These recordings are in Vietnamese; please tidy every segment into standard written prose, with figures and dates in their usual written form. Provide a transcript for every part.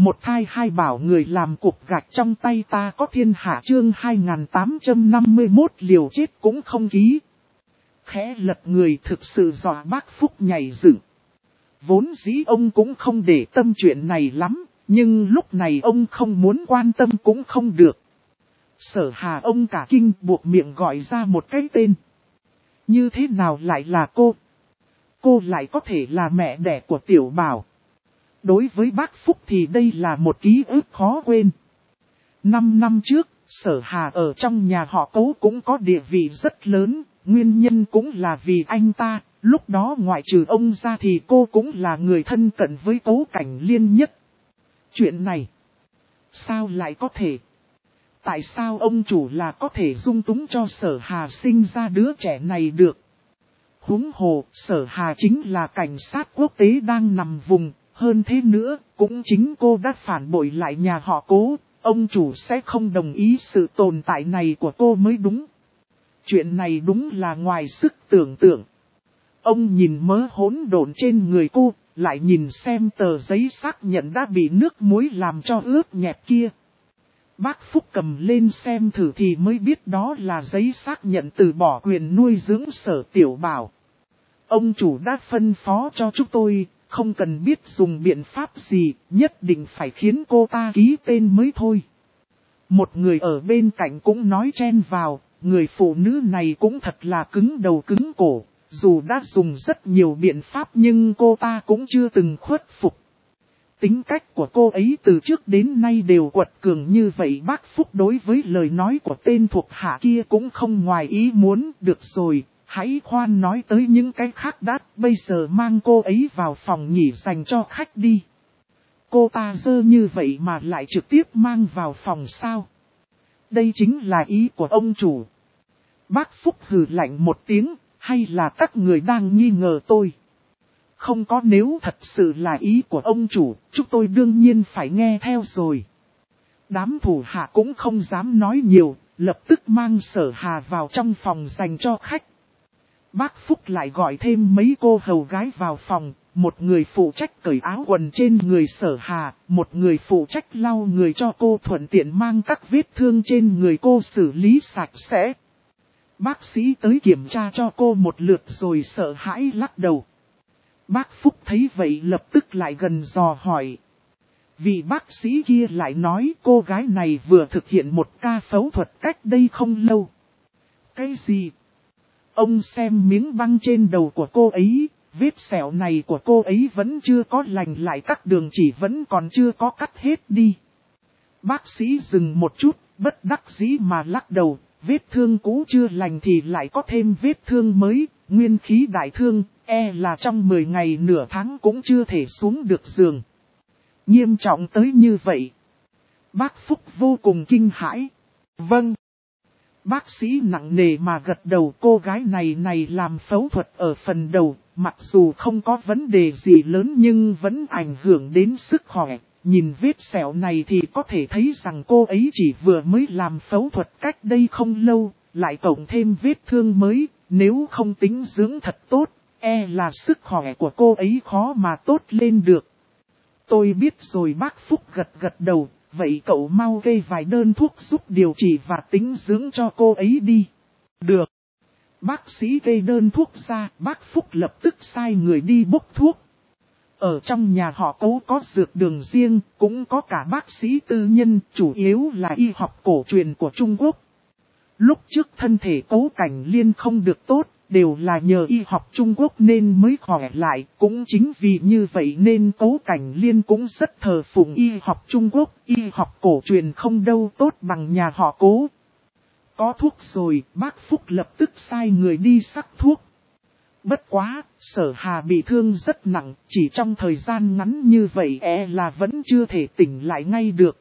Một thai hai bảo người làm cục gạch trong tay ta có thiên hạ chương 2851 liều chết cũng không ký. Khẽ lật người thực sự dọa bác Phúc nhảy dựng. Vốn dĩ ông cũng không để tâm chuyện này lắm, nhưng lúc này ông không muốn quan tâm cũng không được. Sở Hà ông cả kinh buộc miệng gọi ra một cái tên. Như thế nào lại là cô? Cô lại có thể là mẹ đẻ của Tiểu Bảo. Đối với bác Phúc thì đây là một ký ức khó quên. 5 năm trước, Sở Hà ở trong nhà họ Cố cũng có địa vị rất lớn, nguyên nhân cũng là vì anh ta, lúc đó ngoại trừ ông ra thì cô cũng là người thân cận với Cố Cảnh Liên nhất. Chuyện này, sao lại có thể? Tại sao ông chủ là có thể dung túng cho Sở Hà sinh ra đứa trẻ này được? Huống hồ, Sở Hà chính là cảnh sát quốc tế đang nằm vùng, hơn thế nữa, cũng chính cô đã phản bội lại nhà họ Cố, ông chủ sẽ không đồng ý sự tồn tại này của cô mới đúng. Chuyện này đúng là ngoài sức tưởng tượng. Ông nhìn mớ hỗn độn trên người cô, lại nhìn xem tờ giấy xác nhận đã bị nước muối làm cho ướt nhẹp kia. Bác Phúc cầm lên xem thử thì mới biết đó là giấy xác nhận từ bỏ quyền nuôi dưỡng Sở Tiểu Bảo. Ông chủ đã phân phó cho chúng tôi, không cần biết dùng biện pháp gì, nhất định phải khiến cô ta ký tên mới thôi. Một người ở bên cạnh cũng nói chen vào, người phụ nữ này cũng thật là cứng đầu cứng cổ, dù đã dùng rất nhiều biện pháp nhưng cô ta cũng chưa từng khuất phục. Tính cách của cô ấy từ trước đến nay đều quật cường như vậy, bác Phúc đối với lời nói của tên thuộc hạ kia cũng không ngoài ý muốn. Được rồi, hãy khoan nói tới những cái khác đã, bây giờ mang cô ấy vào phòng nghỉ dành cho khách đi. Cô ta dơ như vậy mà lại trực tiếp mang vào phòng sao? Đây chính là ý của ông chủ. Bác Phúc hừ lạnh một tiếng, hay là các người đang nghi ngờ tôi? Không có, nếu thật sự là ý của ông chủ, chúng tôi đương nhiên phải nghe theo rồi. Đám thủ hạ cũng không dám nói nhiều, lập tức mang Sở Hà vào trong phòng dành cho khách. Bác Phúc lại gọi thêm mấy cô hầu gái vào phòng, một người phụ trách cởi áo quần trên người Sở Hà, một người phụ trách lau người cho cô thuận tiện mang các vết thương trên người cô xử lý sạch sẽ. Bác sĩ tới kiểm tra cho cô một lượt rồi sợ hãi lắc đầu. Bác Phúc thấy vậy lập tức lại gần dò hỏi. Vị bác sĩ kia lại nói cô gái này vừa thực hiện một ca phẫu thuật cách đây không lâu. Cái gì? Ông xem miếng băng trên đầu của cô ấy, vết sẹo này của cô ấy vẫn chưa có lành lại, các đường chỉ vẫn còn chưa có cắt hết đi. Bác sĩ dừng một chút, bất đắc dĩ mà lắc đầu, vết thương cũ chưa lành thì lại có thêm vết thương mới, nguyên khí đại thương, là trong 10 ngày nửa tháng cũng chưa thể xuống được giường. Nghiêm trọng tới như vậy. Bác Phúc vô cùng kinh hãi. Vâng. Bác sĩ nặng nề mà gật đầu, cô gái này làm phẫu thuật ở phần đầu, mặc dù không có vấn đề gì lớn nhưng vẫn ảnh hưởng đến sức khỏe. Nhìn vết sẹo này thì có thể thấy rằng cô ấy chỉ vừa mới làm phẫu thuật cách đây không lâu, lại cộng thêm vết thương mới, nếu không tính dưỡng thật tốt, là sức khỏe của cô ấy khó mà tốt lên được. Tôi biết rồi, bác Phúc gật đầu, vậy cậu mau kê vài đơn thuốc giúp điều trị và tính dưỡng cho cô ấy đi. Được. Bác sĩ kê đơn thuốc ra, bác Phúc lập tức sai người đi bốc thuốc. Ở trong nhà họ Cố có dược đường riêng, cũng có cả bác sĩ tư nhân, chủ yếu là y học cổ truyền của Trung Quốc. Lúc trước thân thể Cố Cảnh Liên không được tốt, đều là nhờ y học Trung Quốc nên mới khỏe lại. Cũng chính vì như vậy nên Cố Cảnh Liên cũng rất thờ phụng y học Trung Quốc, y học cổ truyền không đâu tốt bằng nhà họ Cố. Có thuốc rồi, bác Phúc lập tức sai người đi sắc thuốc. Bất quá, Sở Hà bị thương rất nặng, chỉ trong thời gian ngắn như vậy là vẫn chưa thể tỉnh lại ngay được.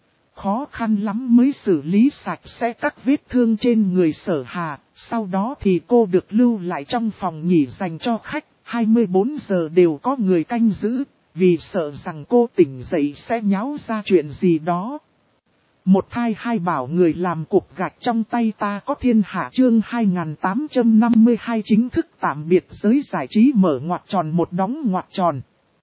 Khó khăn lắm mới xử lý sạch sẽ các vết thương trên người Sở Hà, sau đó thì cô được lưu lại trong phòng nghỉ dành cho khách, 24 giờ đều có người canh giữ, vì sợ rằng cô tỉnh dậy sẽ nháo ra chuyện gì đó. Một thai hai bảo người làm cục gạch trong tay ta có thiên hạ chương 2852 chính thức tạm biệt giới giải trí mở ngoặc tròn một đóng ngoặc tròn.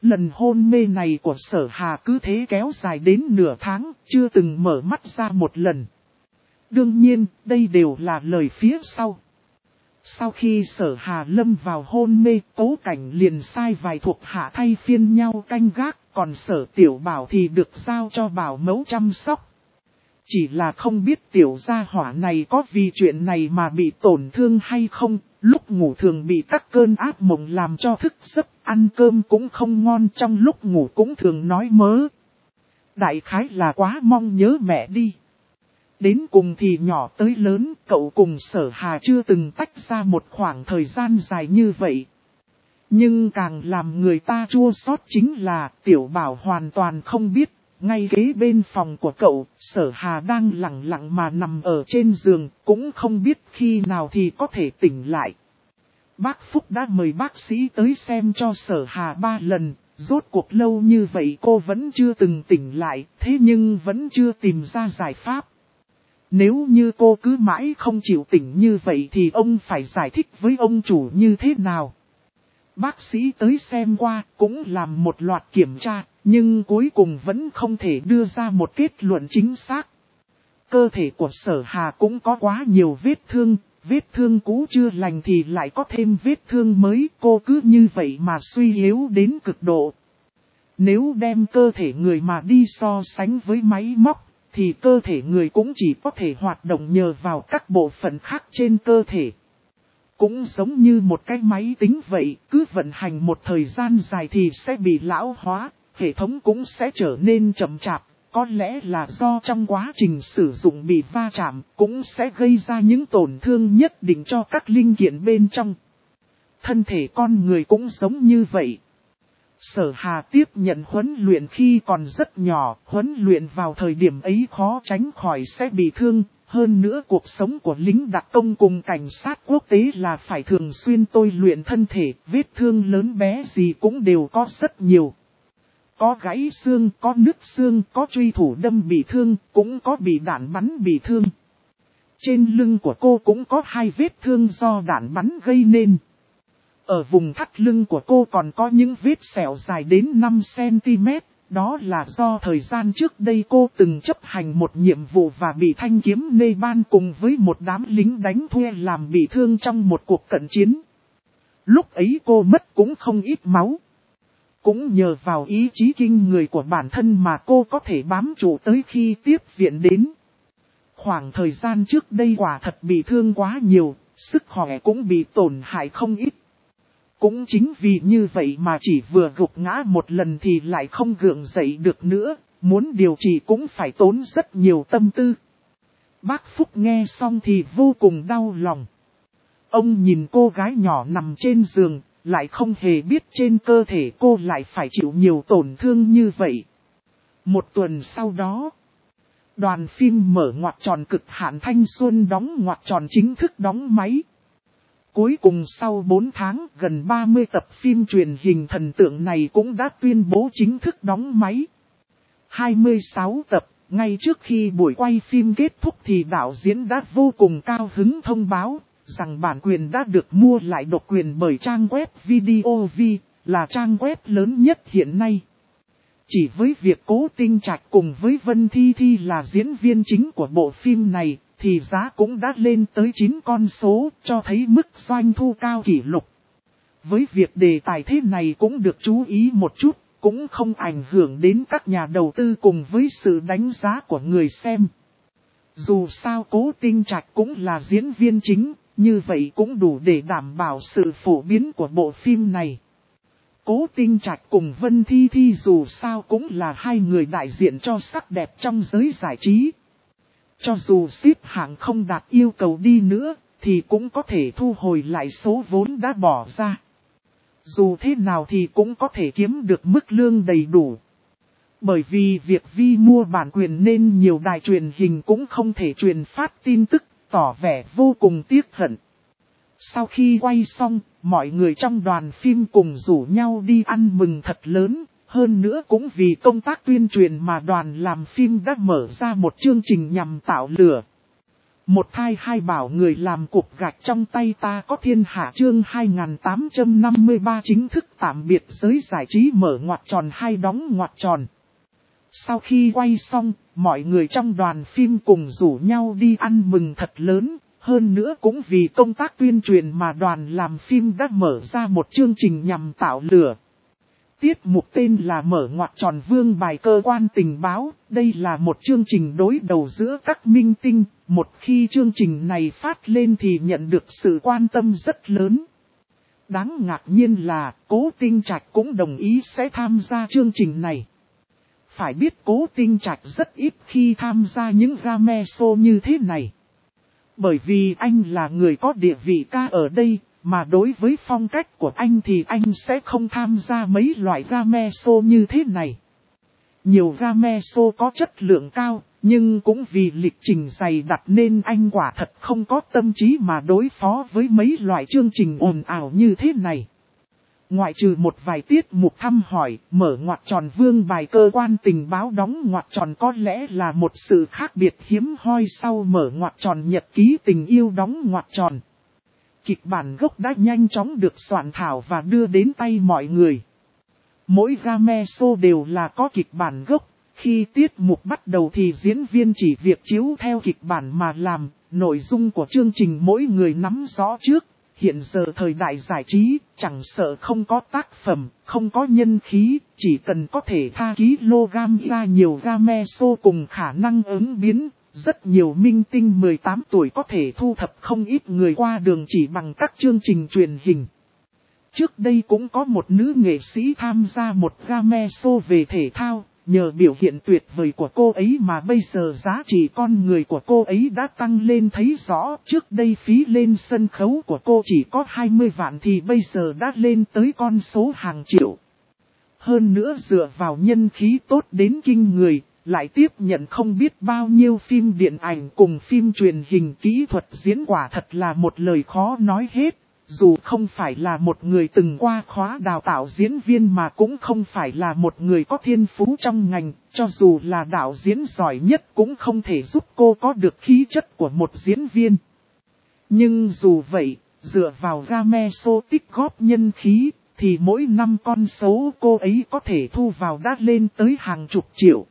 Lần hôn mê này của Sở Hà cứ thế kéo dài đến nửa tháng, chưa từng mở mắt ra một lần. Đương nhiên, đây đều là lời phía sau. Sau khi Sở Hà lâm vào hôn mê, Cố Cảnh liền sai vài thuộc hạ thay phiên nhau canh gác, còn Sở Tiểu Bảo thì được giao cho bảo mẫu chăm sóc. Chỉ là không biết tiểu gia hỏa này có vì chuyện này mà bị tổn thương hay không, lúc ngủ thường bị các cơn ác mộng làm cho thức giấc, ăn cơm cũng không ngon, trong lúc ngủ cũng thường nói mớ. Đại khái là quá mong nhớ mẹ đi. Đến cùng thì nhỏ tới lớn, cậu cùng Sở Hà chưa từng tách ra một khoảng thời gian dài như vậy. Nhưng càng làm người ta chua xót chính là Tiểu Bảo hoàn toàn không biết. Ngay kế bên phòng của cậu, Sở Hà đang lặng lặng mà nằm ở trên giường, cũng không biết khi nào thì có thể tỉnh lại. Bác Phúc đã mời bác sĩ tới xem cho Sở Hà 3 lần, rốt cuộc lâu như vậy cô vẫn chưa từng tỉnh lại, thế nhưng vẫn chưa tìm ra giải pháp. Nếu như cô cứ mãi không chịu tỉnh như vậy thì ông phải giải thích với ông chủ như thế nào? Bác sĩ tới xem qua cũng làm một loạt kiểm tra, nhưng cuối cùng vẫn không thể đưa ra một kết luận chính xác. Cơ thể của Sở Hà cũng có quá nhiều vết thương cũ chưa lành thì lại có thêm vết thương mới, cô cứ như vậy mà suy yếu đến cực độ. Nếu đem cơ thể người mà đi so sánh với máy móc, thì cơ thể người cũng chỉ có thể hoạt động nhờ vào các bộ phận khác trên cơ thể. Cũng giống như một cái máy tính vậy, cứ vận hành một thời gian dài thì sẽ bị lão hóa, hệ thống cũng sẽ trở nên chậm chạp, có lẽ là do trong quá trình sử dụng bị va chạm, cũng sẽ gây ra những tổn thương nhất định cho các linh kiện bên trong. Thân thể con người cũng giống như vậy. Sở Hà tiếp nhận huấn luyện khi còn rất nhỏ, huấn luyện vào thời điểm ấy khó tránh khỏi sẽ bị thương. Hơn nữa cuộc sống của lính đặc công cùng cảnh sát quốc tế là phải thường xuyên tôi luyện thân thể, vết thương lớn bé gì cũng đều có rất nhiều. Có gãy xương, có nứt xương, có truy thủ đâm bị thương, cũng có bị đạn bắn bị thương. Trên lưng của cô cũng có 2 vết thương do đạn bắn gây nên. Ở vùng thắt lưng của cô còn có những vết sẹo dài đến 5 cm. Đó là do thời gian trước đây cô từng chấp hành một nhiệm vụ và bị thanh kiếm nê ban cùng với một đám lính đánh thuê làm bị thương trong một cuộc cận chiến. Lúc ấy cô mất cũng không ít máu. Cũng nhờ vào ý chí kinh người của bản thân mà cô có thể bám trụ tới khi tiếp viện đến. Khoảng thời gian trước đây quả thật bị thương quá nhiều, sức khỏe cũng bị tổn hại không ít. Cũng chính vì như vậy mà chỉ vừa gục ngã một lần thì lại không gượng dậy được nữa, muốn điều trị cũng phải tốn rất nhiều tâm tư. Bác Phúc nghe xong thì vô cùng đau lòng. Ông nhìn cô gái nhỏ nằm trên giường, lại không hề biết trên cơ thể cô lại phải chịu nhiều tổn thương như vậy. Một tuần sau đó, đoàn phim mở ngoặc tròn cực hạn thanh xuân đóng ngoặc tròn chính thức đóng máy. Cuối cùng sau 4 tháng, gần 30 tập phim truyền hình thần tượng này cũng đã tuyên bố chính thức đóng máy. 26 tập, ngay trước khi buổi quay phim kết thúc thì đạo diễn đã vô cùng cao hứng thông báo rằng bản quyền đã được mua lại độc quyền bởi trang web VideoV, là trang web lớn nhất hiện nay. Chỉ với việc Cố Tinh Trạch cùng với Vân Thi Thi là diễn viên chính của bộ phim này, thì giá cũng đã lên tới 9 con số, cho thấy mức doanh thu cao kỷ lục. Với việc đề tài thế này cũng được chú ý một chút, cũng không ảnh hưởng đến các nhà đầu tư cùng với sự đánh giá của người xem. Dù sao Cố Tinh Trạch cũng là diễn viên chính, như vậy cũng đủ để đảm bảo sự phổ biến của bộ phim này. Cố Tinh Trạch cùng Vân Thi Thi dù sao cũng là 2 người đại diện cho sắc đẹp trong giới giải trí. Cho dù xếp hạng không đạt yêu cầu đi nữa, thì cũng có thể thu hồi lại số vốn đã bỏ ra. Dù thế nào thì cũng có thể kiếm được mức lương đầy đủ. Bởi vì việc Vi mua bản quyền nên nhiều đài truyền hình cũng không thể truyền phát tin tức, tỏ vẻ vô cùng tiếc hận. Sau khi quay xong, mọi người trong đoàn phim cùng rủ nhau đi ăn mừng thật lớn. Hơn nữa cũng vì công tác tuyên truyền mà đoàn làm phim đã mở ra một chương trình nhằm tạo lửa. Một thai hai bảo người làm cục gạch trong tay ta có thiên hạ chương 2853 chính thức tạm biệt giới giải trí mở ngoặc tròn hai đóng ngoặc tròn. Sau khi quay xong, mọi người trong đoàn phim cùng rủ nhau đi ăn mừng thật lớn, hơn nữa cũng vì công tác tuyên truyền mà đoàn làm phim đã mở ra một chương trình nhằm tạo lửa. Tiết mục tên là Mở ngoặc tròn vương bài cơ quan tình báo, đây là một chương trình đối đầu giữa các minh tinh, một khi chương trình này phát lên thì nhận được sự quan tâm rất lớn. Đáng ngạc nhiên là Cố Tinh Trạch cũng đồng ý sẽ tham gia chương trình này. Phải biết Cố Tinh Trạch rất ít khi tham gia những game show như thế này. Bởi vì anh là người có địa vị cao ở đây, mà đối với phong cách của anh thì anh sẽ không tham gia mấy loại game show như thế này. Nhiều game show có chất lượng cao, nhưng cũng vì lịch trình dày đặc nên anh quả thật không có tâm trí mà đối phó với mấy loại chương trình ồn ào như thế này. Ngoại trừ một vài tiết mục thăm hỏi, mở ngoặc tròn vương bài cơ quan tình báo đóng ngoặc tròn có lẽ là một sự khác biệt hiếm hoi sau mở ngoặc tròn nhật ký tình yêu đóng ngoặc tròn. Kịch bản gốc đã nhanh chóng được soạn thảo và đưa đến tay mọi người. Mỗi game show đều là có kịch bản gốc, khi tiết mục bắt đầu thì diễn viên chỉ việc chiếu theo kịch bản mà làm, nội dung của chương trình mỗi người nắm rõ trước. Hiện giờ thời đại giải trí, chẳng sợ không có tác phẩm, không có nhân khí, chỉ cần có thể tha kg ra nhiều game show cùng khả năng ứng biến. Rất nhiều minh tinh 18 tuổi có thể thu thập không ít người qua đường chỉ bằng các chương trình truyền hình. Trước đây cũng có một nữ nghệ sĩ tham gia một game show về thể thao, nhờ biểu hiện tuyệt vời của cô ấy mà bây giờ giá trị con người của cô ấy đã tăng lên thấy rõ. Trước đây phí lên sân khấu của cô chỉ có 20 vạn thì bây giờ đã lên tới con số hàng triệu. Hơn nữa dựa vào nhân khí tốt đến kinh người, lại tiếp nhận không biết bao nhiêu phim điện ảnh cùng phim truyền hình, kỹ thuật diễn quả thật là một lời khó nói hết. Dù không phải là một người từng qua khóa đào tạo diễn viên mà cũng không phải là một người có thiên phú trong ngành, cho dù là đạo diễn giỏi nhất cũng không thể giúp cô có được khí chất của một diễn viên. Nhưng dù vậy, dựa vào game show tích góp nhân khí, thì mỗi năm con số cô ấy có thể thu vào đã lên tới hàng chục triệu.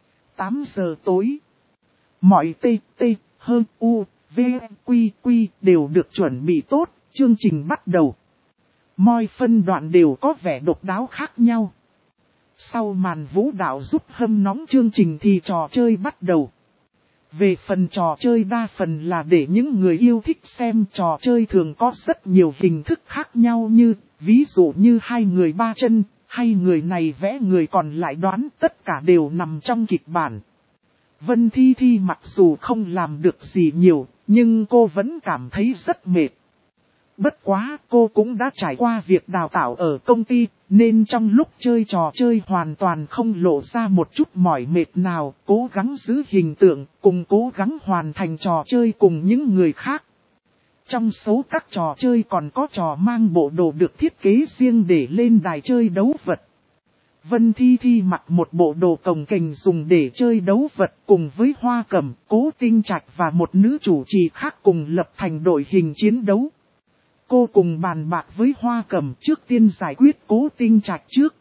8 giờ tối, mọi TT, hơn U, V, Quy đều được chuẩn bị tốt. Chương trình bắt đầu. Mọi phân đoạn đều có vẻ độc đáo khác nhau. Sau màn vũ đạo giúp hâm nóng chương trình thì trò chơi bắt đầu. Về phần trò chơi đa phần là để những người yêu thích xem trò chơi thường có rất nhiều hình thức khác nhau như, ví dụ như hai người ba chân, hay người này vẽ người còn lại đoán, tất cả đều nằm trong kịch bản. Vân Thi Thi mặc dù không làm được gì nhiều, nhưng cô vẫn cảm thấy rất mệt. Bất quá cô cũng đã trải qua việc đào tạo ở công ty, nên trong lúc chơi trò chơi hoàn toàn không lộ ra một chút mỏi mệt nào, cố gắng giữ hình tượng, cùng cố gắng hoàn thành trò chơi cùng những người khác. Trong số các trò chơi còn có trò mang bộ đồ được thiết kế riêng để lên đài chơi đấu vật. Vân Thi Thi mặc một bộ đồ cồng kềnh dùng để chơi đấu vật cùng với Hoa Cẩm, Cố Tinh Trạch và một nữ chủ trì khác cùng lập thành đội hình chiến đấu. Cô cùng bàn bạc với Hoa Cẩm trước tiên giải quyết Cố Tinh Trạch trước.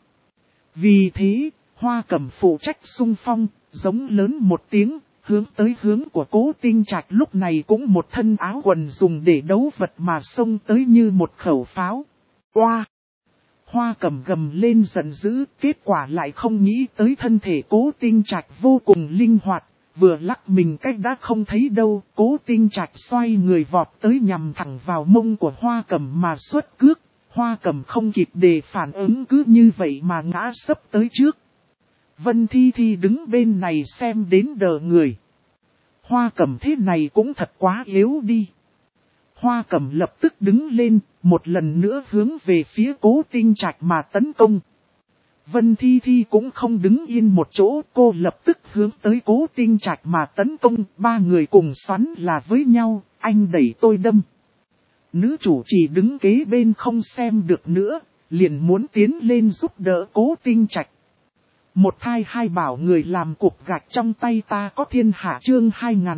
Vì thế, Hoa Cẩm phụ trách xung phong, giống lớn một tiếng, hướng tới hướng của Cố Tinh Trạch lúc này cũng một thân áo quần dùng để đấu vật mà xông tới như một khẩu pháo. Oa! Hoa Cẩm gầm lên giận dữ, kết quả lại không nghĩ tới thân thể Cố Tinh Trạch vô cùng linh hoạt. Vừa lắc mình cách đã không thấy đâu, Cố Tinh Trạch xoay người vọt tới nhằm thẳng vào mông của Hoa Cẩm mà xuất cước. Hoa Cẩm không kịp để phản ứng cứ như vậy mà ngã sấp tới trước. Vân Thi Thi đứng bên này xem đến đờ người. Hoa Cẩm thế này cũng thật quá yếu đi. Hoa Cẩm lập tức đứng lên, một lần nữa hướng về phía Cố Tinh Trạch mà tấn công. Vân Thi Thi cũng không đứng yên một chỗ, cô lập tức hướng tới Cố Tinh Trạch mà tấn công, ba người cùng xoắn là với nhau, anh đẩy tôi đâm. Nữ chủ chỉ đứng kế bên không xem được nữa, liền muốn tiến lên giúp đỡ Cố Tinh Trạch. Một thai hai bảo người làm cục gạch trong tay ta có thiên hạ chương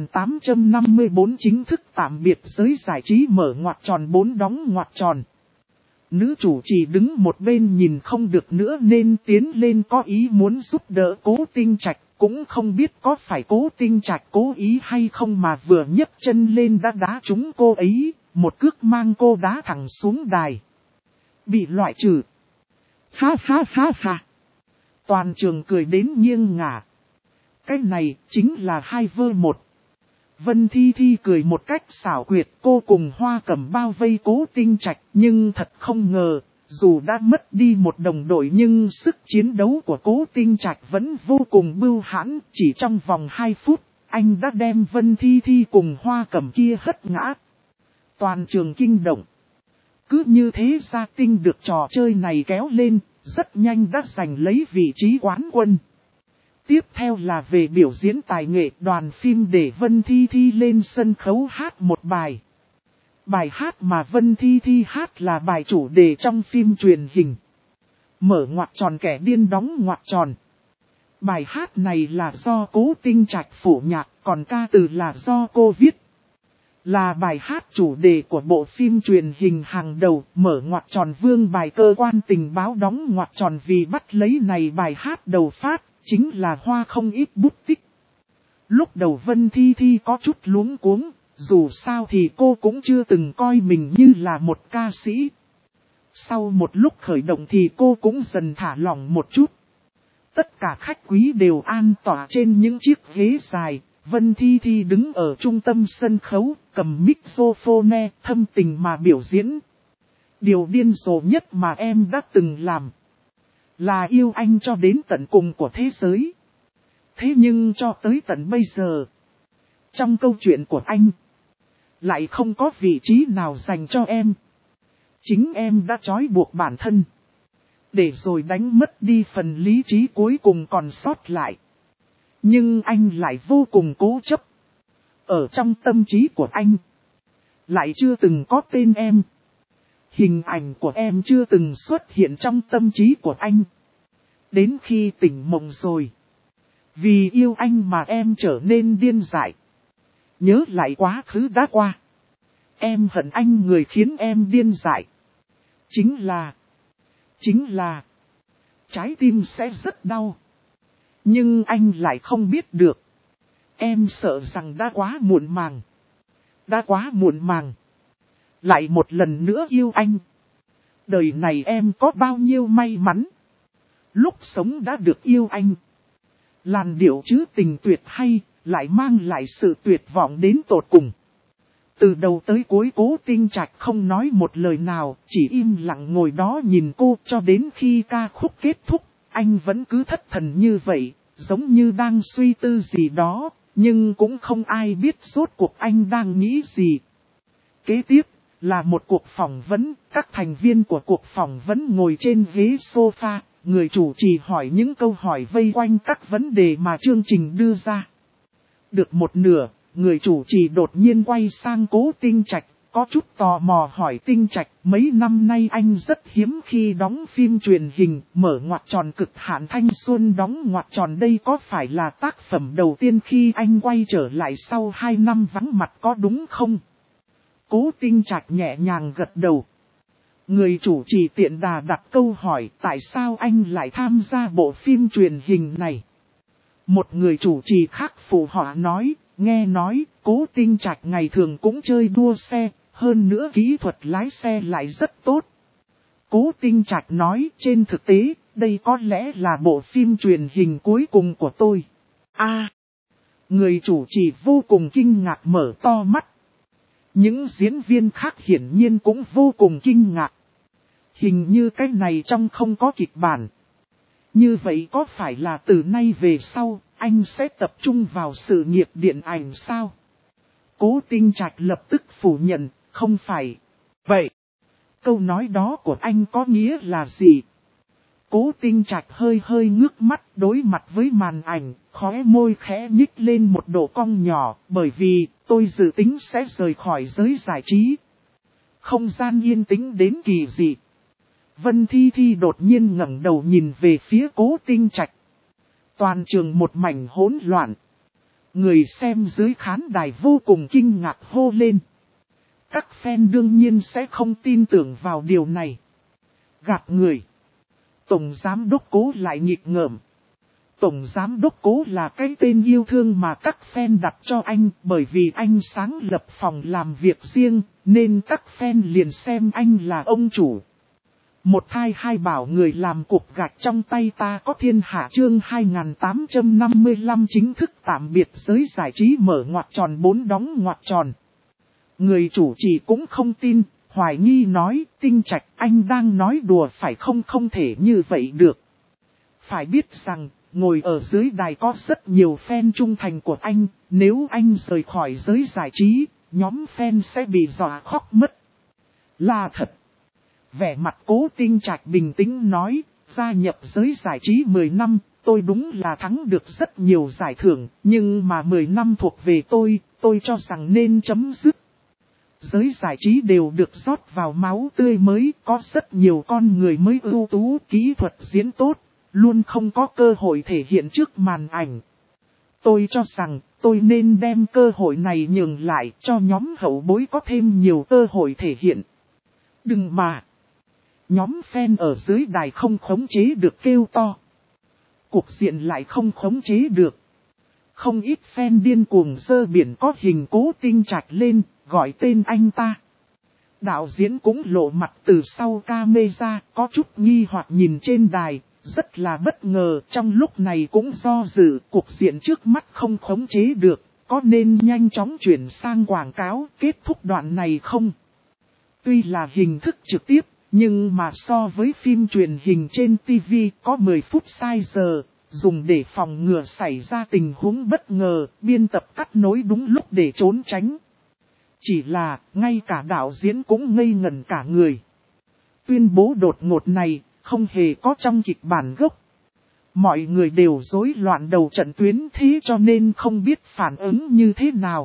2854 chính thức tạm biệt giới giải trí mở ngoặc tròn 4 đóng ngoặc tròn. Nữ chủ chỉ đứng một bên nhìn không được nữa nên tiến lên có ý muốn giúp đỡ Cố Tinh Trạch, cũng không biết có phải Cố Tinh Trạch cố ý hay không mà vừa nhấc chân lên đã đá trúng cô ấy, một cước mang cô đá thẳng xuống đài. Bị loại trừ. Ha ha ha ha. Toàn trường cười đến nghiêng ngả. Cái này chính là 2v1. Vân Thi Thi cười một cách xảo quyệt, cô cùng Hoa Cẩm bao vây Cố Tinh Trạch, nhưng thật không ngờ, dù đã mất đi một đồng đội nhưng sức chiến đấu của Cố Tinh Trạch vẫn vô cùng bưu hãn, chỉ trong vòng 2 phút, anh đã đem Vân Thi Thi cùng Hoa Cẩm kia hất ngã. Toàn trường kinh động. Cứ như thế Gia Tinh được trò chơi này kéo lên, rất nhanh đã giành lấy vị trí quán quân. Tiếp theo là về biểu diễn tài nghệ, đoàn phim để Vân Thi Thi lên sân khấu hát một bài. Bài hát mà Vân Thi Thi hát là bài chủ đề trong phim truyền hình. Mở ngoặc tròn kẻ điên đóng ngoặc tròn. Bài hát này là do Cố Tinh Trạch phổ nhạc, còn ca từ là do cô viết. Là bài hát chủ đề của bộ phim truyền hình hàng đầu, mở ngoặc tròn vương bài cơ quan tình báo đóng ngoặc tròn vì bắt lấy này bài hát đầu phát, chính là hoa không ít bút tích. Lúc đầu Vân Thi Thi có chút luống cuống, dù sao thì cô cũng chưa từng coi mình như là một ca sĩ. Sau một lúc khởi động thì cô cũng dần thả lỏng một chút. Tất cả khách quý đều an tỏa trên những chiếc ghế dài. Vân Thi Thi đứng ở trung tâm sân khấu, cầm microphone, thâm tình mà biểu diễn. Điều điên rồ nhất mà em đã từng làm là yêu anh cho đến tận cùng của thế giới. Thế nhưng cho tới tận bây giờ, trong câu chuyện của anh, lại không có vị trí nào dành cho em. Chính em đã trói buộc bản thân, để rồi đánh mất đi phần lý trí cuối cùng còn sót lại. Nhưng anh lại vô cùng cố chấp. Ở trong tâm trí của anh, lại chưa từng có tên em. Hình ảnh của em chưa từng xuất hiện trong tâm trí của anh. Đến khi tỉnh mộng rồi, vì yêu anh mà em trở nên điên dại. Nhớ lại quá khứ đã qua, em hận anh người khiến em điên dại. Chính là, trái tim sẽ rất đau. Nhưng anh lại không biết được. Em sợ rằng đã quá muộn màng. Lại một lần nữa yêu anh. Đời này em có bao nhiêu may mắn. Lúc sống đã được yêu anh. Làn điệu trữ tình tuyệt hay, lại mang lại sự tuyệt vọng đến tột cùng. Từ đầu tới cuối Cố Tinh Trạch không nói một lời nào, chỉ im lặng ngồi đó nhìn cô cho đến khi ca khúc kết thúc. Anh vẫn cứ thất thần như vậy, giống như đang suy tư gì đó, nhưng cũng không ai biết rốt cuộc anh đang nghĩ gì. Kế tiếp là một cuộc phỏng vấn, các thành viên của cuộc phỏng vấn ngồi trên ghế sofa, người chủ trì hỏi những câu hỏi vây quanh các vấn đề mà chương trình đưa ra. Được một nửa, người chủ trì đột nhiên quay sang Cố Tinh Trạch, có chút tò mò hỏi Tinh Trạch, mấy năm nay anh rất hiếm khi đóng phim truyền hình, mở ngoặc tròn cực hạn thanh xuân đóng ngoặc tròn đây có phải là tác phẩm đầu tiên khi anh quay trở lại sau 2 năm vắng mặt có đúng không? Cố Tinh Trạch nhẹ nhàng gật đầu. Người chủ trì tiện đà đặt câu hỏi tại sao anh lại tham gia bộ phim truyền hình này? Một người chủ trì khác phụ họa nói, nghe nói, Cố Tinh Trạch ngày thường cũng chơi đua xe, hơn nữa kỹ thuật lái xe lại rất tốt. Cố Tinh Trạch nói, trên thực tế, đây có lẽ là bộ phim truyền hình cuối cùng của tôi. Người chủ trì vô cùng kinh ngạc mở to mắt. Những diễn viên khác hiển nhiên cũng vô cùng kinh ngạc. Hình như cái này trong không có kịch bản. Như vậy có phải là từ nay về sau, anh sẽ tập trung vào sự nghiệp điện ảnh sao? Cố Tinh Trạch lập tức phủ nhận, không phải. Vậy, câu nói đó của anh có nghĩa là gì? Cố Tinh Trạch hơi ngước mắt đối mặt với màn ảnh, khóe môi khẽ nhích lên một độ cong nhỏ, bởi vì tôi dự tính sẽ rời khỏi giới giải trí. Không gian yên tĩnh đến kỳ dị. Vân Thi Thi đột nhiên ngẩng đầu nhìn về phía Cố Tinh Trạch. Toàn trường một mảnh hỗn loạn. Người xem dưới khán đài vô cùng kinh ngạc hô lên. Các fan đương nhiên sẽ không tin tưởng vào điều này. Gạt người. Tổng giám đốc Cố lại nghịch ngợm. Tổng giám đốc Cố là cái tên yêu thương mà các fan đặt cho anh, bởi vì anh sáng lập phòng làm việc riêng, nên các fan liền xem anh là ông chủ. Một hai bảo người làm cục gạch trong tay ta có thiên hạ chương 2855 chính thức tạm biệt giới giải trí mở ngoặc tròn 4 đóng ngoặc tròn. Người chủ trì cũng không tin, hoài nghi nói, Tinh Trạch anh đang nói đùa phải không thể như vậy được. Phải biết rằng, ngồi ở dưới đài có rất nhiều fan trung thành của anh, nếu anh rời khỏi giới giải trí, nhóm fan sẽ bị dọa khóc mất. Là thật. Vẻ mặt Cố Tinh Trạch bình tĩnh nói, gia nhập giới giải trí 10 năm, tôi đúng là thắng được rất nhiều giải thưởng, nhưng mà 10 năm thuộc về tôi cho rằng nên chấm dứt. Giới giải trí đều được rót vào máu tươi mới, có rất nhiều con người mới ưu tú, kỹ thuật diễn tốt, luôn không có cơ hội thể hiện trước màn ảnh. Tôi cho rằng, tôi nên đem cơ hội này nhường lại cho nhóm hậu bối có thêm nhiều cơ hội thể hiện. Đừng mà! Nhóm fan ở dưới đài không khống chế được kêu to. Cục diện lại không khống chế được. Không ít fan điên cuồng giơ biển có hình Cố Tinh Trạch lên, gọi tên anh ta. Đạo diễn cũng lộ mặt từ sau camera, có chút nghi hoặc nhìn trên đài, rất là bất ngờ. Trong lúc này cũng do dự, cục diện trước mắt không khống chế được, có nên nhanh chóng chuyển sang quảng cáo kết thúc đoạn này không? Tuy là hình thức trực tiếp, nhưng mà so với phim truyền hình trên TV có 10 phút sai giờ, dùng để phòng ngừa xảy ra tình huống bất ngờ, biên tập cắt nối đúng lúc để trốn tránh. Chỉ là, ngay cả đạo diễn cũng ngây ngẩn cả người. Tuyên bố đột ngột này, không hề có trong kịch bản gốc. Mọi người đều rối loạn đầu trận tuyến thế cho nên không biết phản ứng như thế nào.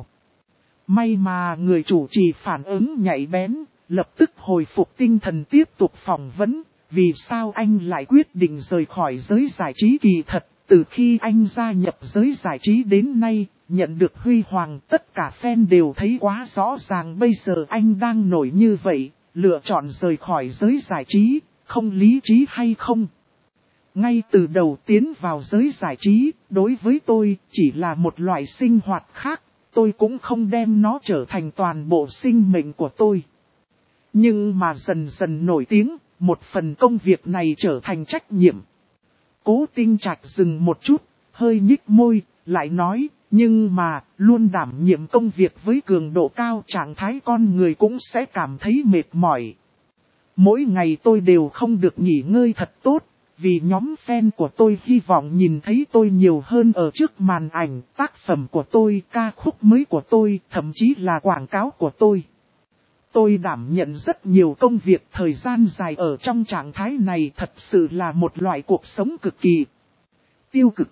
May mà người chủ trì phản ứng nhạy bén, lập tức hồi phục tinh thần tiếp tục phỏng vấn, vì sao anh lại quyết định rời khỏi giới giải trí kỳ thật, từ khi anh gia nhập giới giải trí đến nay, nhận được huy hoàng tất cả fan đều thấy quá rõ ràng bây giờ anh đang nổi như vậy, lựa chọn rời khỏi giới giải trí, không lý trí hay không. Ngay từ đầu tiến vào giới giải trí, đối với tôi chỉ là một loại sinh hoạt khác, tôi cũng không đem nó trở thành toàn bộ sinh mệnh của tôi. Nhưng mà dần dần nổi tiếng, một phần công việc này trở thành trách nhiệm. Cố Tinh Trạch dừng một chút, hơi nhích môi, lại nói, nhưng mà, luôn đảm nhiệm công việc với cường độ cao trạng thái con người cũng sẽ cảm thấy mệt mỏi. Mỗi ngày tôi đều không được nghỉ ngơi thật tốt, vì nhóm fan của tôi hy vọng nhìn thấy tôi nhiều hơn ở trước màn ảnh, tác phẩm của tôi, ca khúc mới của tôi, thậm chí là quảng cáo của tôi. Tôi đảm nhận rất nhiều công việc thời gian dài ở trong trạng thái này thật sự là một loại cuộc sống cực kỳ tiêu cực.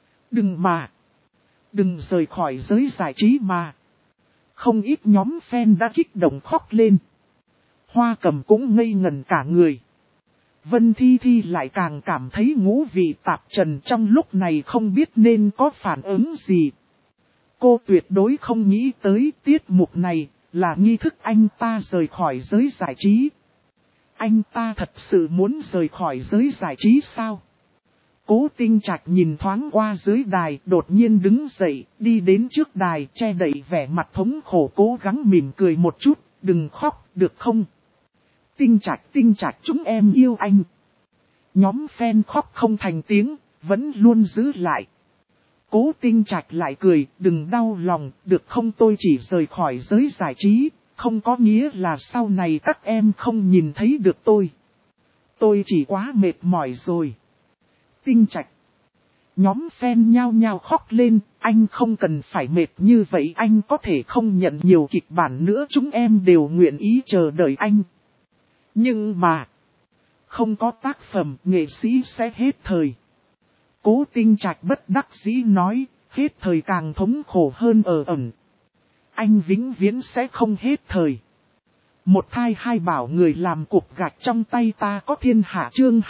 Đừng rời khỏi giới giải trí mà. Không ít nhóm fan đã kích động khóc lên. Hoa Cầm cũng ngây ngẩn cả người. Vân Thi Thi lại càng cảm thấy ngũ vị tạp trần trong lúc này không biết nên có phản ứng gì. Cô tuyệt đối không nghĩ tới tiết mục này là nghi thức anh ta rời khỏi giới giải trí. Anh ta thật sự muốn rời khỏi giới giải trí sao? Cố Tinh Trạch nhìn thoáng qua dưới đài, đột nhiên đứng dậy, đi đến trước đài, che đậy vẻ mặt thống khổ, cố gắng mỉm cười một chút, đừng khóc, được không? Tinh Trạch chúng em yêu anh. Nhóm fan khóc không thành tiếng, vẫn luôn giữ lại. Cố Tinh Trạch lại cười, đừng đau lòng, được không, tôi chỉ rời khỏi giới giải trí, không có nghĩa là sau này các em không nhìn thấy được tôi. Tôi chỉ quá mệt mỏi rồi. Tinh Trạch. Nhóm fan nhao nhao khóc lên, anh không cần phải mệt như vậy, anh có thể không nhận nhiều kịch bản nữa, chúng em đều nguyện ý chờ đợi anh. Nhưng mà, không có tác phẩm, nghệ sĩ sẽ hết thời. Cố Tinh Trạch bất đắc dĩ nói, hết thời càng thống khổ hơn ở ẩn. Anh vĩnh viễn sẽ không hết thời. Một thai hai bảo người làm cục gạch trong tay ta có thiên hạ chương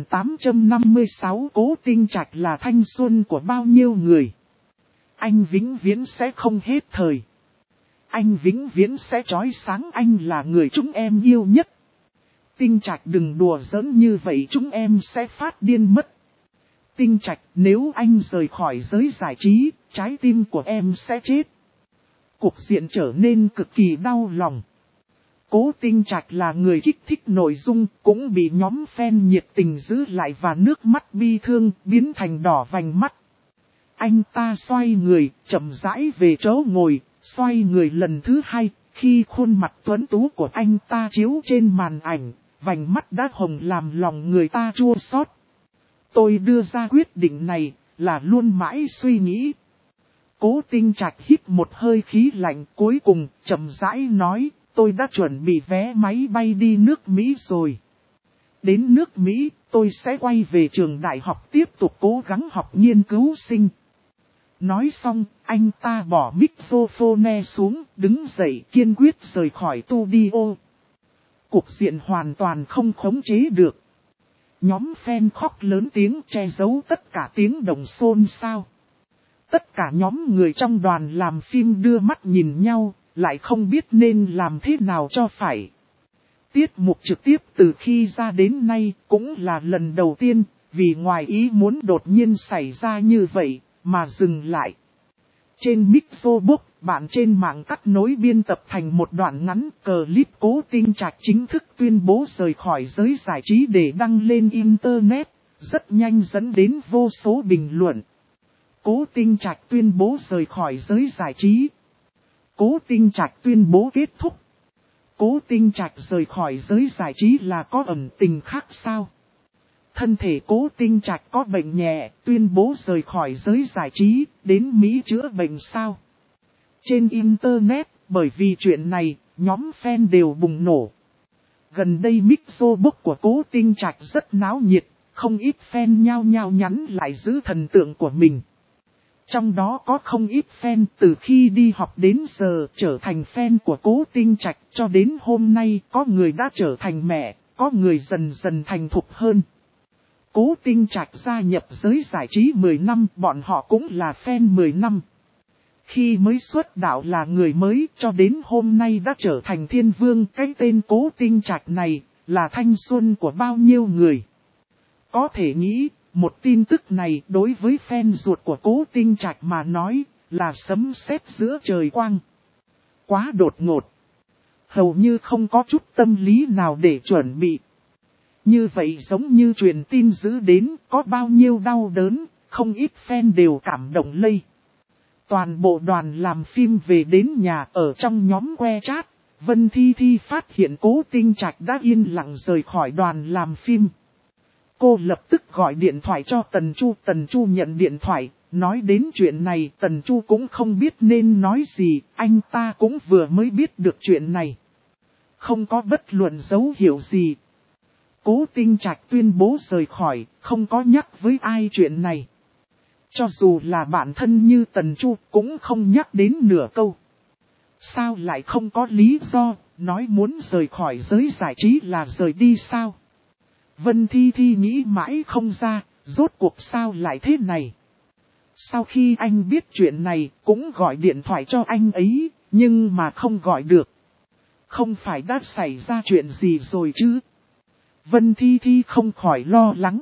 2856 Cố Tinh Trạch là thanh xuân của bao nhiêu người. Anh vĩnh viễn sẽ không hết thời. Anh vĩnh viễn sẽ chói sáng, anh là người chúng em yêu nhất. Tinh Trạch đừng đùa giỡn như vậy, chúng em sẽ phát điên mất. Tinh Trạch, nếu anh rời khỏi giới giải trí, trái tim của em sẽ chết. Cục diện trở nên cực kỳ đau lòng. Cố Tinh Trạch là người kích thích nội dung, cũng bị nhóm fan nhiệt tình giữ lại và nước mắt bi thương biến thành đỏ vành mắt. Anh ta xoay người, chậm rãi về chỗ ngồi, xoay người lần thứ hai, khi khuôn mặt tuấn tú của anh ta chiếu trên màn ảnh, vành mắt đã hồng làm lòng người ta chua xót. Tôi đưa ra quyết định này, là luôn mãi suy nghĩ. Cố Tinh Trạch hít một hơi khí lạnh, cuối cùng chậm rãi nói, tôi đã chuẩn bị vé máy bay đi nước Mỹ rồi. Đến nước Mỹ, tôi sẽ quay về trường đại học tiếp tục cố gắng học nghiên cứu sinh. Nói xong, anh ta bỏ microphone xuống, đứng dậy kiên quyết rời khỏi studio. Cục diện hoàn toàn không khống chế được. Nhóm fan khóc lớn tiếng che giấu tất cả tiếng động xôn xao. Tất cả nhóm người trong đoàn làm phim đưa mắt nhìn nhau, lại không biết nên làm thế nào cho phải. Tiết mục trực tiếp từ khi ra đến nay cũng là lần đầu tiên, vì ngoài ý muốn đột nhiên xảy ra như vậy, mà dừng lại. Trên Mixobook, bạn trên mạng cắt nối biên tập thành một đoạn ngắn clip Cố Tinh Trạch chính thức tuyên bố rời khỏi giới giải trí để đăng lên Internet, rất nhanh dẫn đến vô số bình luận. Cố Tinh Trạch tuyên bố rời khỏi giới giải trí. Cố Tinh Trạch tuyên bố kết thúc. Cố Tinh Trạch rời khỏi giới giải trí là có ẩn tình khác sao? Thân thể Cố Tinh Trạch có bệnh nhẹ, tuyên bố rời khỏi giới giải trí, đến Mỹ chữa bệnh sao? Trên Internet, bởi vì chuyện này, nhóm fan đều bùng nổ. Gần đây Mixobook của Cố Tinh Trạch rất náo nhiệt, không ít fan nhao nhao nhắn lại giữ thần tượng của mình. Trong đó có không ít fan từ khi đi học đến giờ trở thành fan của Cố Tinh Trạch, cho đến hôm nay có người đã trở thành mẹ, có người dần dần thành thục hơn. Cố Tinh Trạch gia nhập giới giải trí 10 năm, bọn họ cũng là fan 10 năm. Khi mới xuất đạo là người mới, cho đến hôm nay đã trở thành thiên vương, cái tên Cố Tinh Trạch này là thanh xuân của bao nhiêu người. Có thể nghĩ, một tin tức này đối với fan ruột của Cố Tinh Trạch mà nói là sấm sét giữa trời quang. Quá đột ngột. Hầu như không có chút tâm lý nào để chuẩn bị. Như vậy giống như truyền tin dữ đến có bao nhiêu đau đớn, không ít fan đều cảm động lây. Toàn bộ đoàn làm phim về đến nhà ở trong nhóm que chat, Vân Thi Thi phát hiện Cố Tinh Trạch đã yên lặng rời khỏi đoàn làm phim. Cô lập tức gọi điện thoại cho Tần Chu nhận điện thoại, nói đến chuyện này Tần Chu cũng không biết nên nói gì, anh ta cũng vừa mới biết được chuyện này. Không có bất luận dấu hiệu gì. Cố Tinh Trạch tuyên bố rời khỏi, không có nhắc với ai chuyện này. Cho dù là bạn thân như Tần Chu cũng không nhắc đến nửa câu. Sao lại không có lý do, nói muốn rời khỏi giới giải trí là rời đi sao? Vân Thi Thi nghĩ mãi không ra, rốt cuộc sao lại thế này? Sau khi anh biết chuyện này, cũng gọi điện thoại cho anh ấy, nhưng mà không gọi được. Không phải đã xảy ra chuyện gì rồi chứ? Vân Thi Thi không khỏi lo lắng.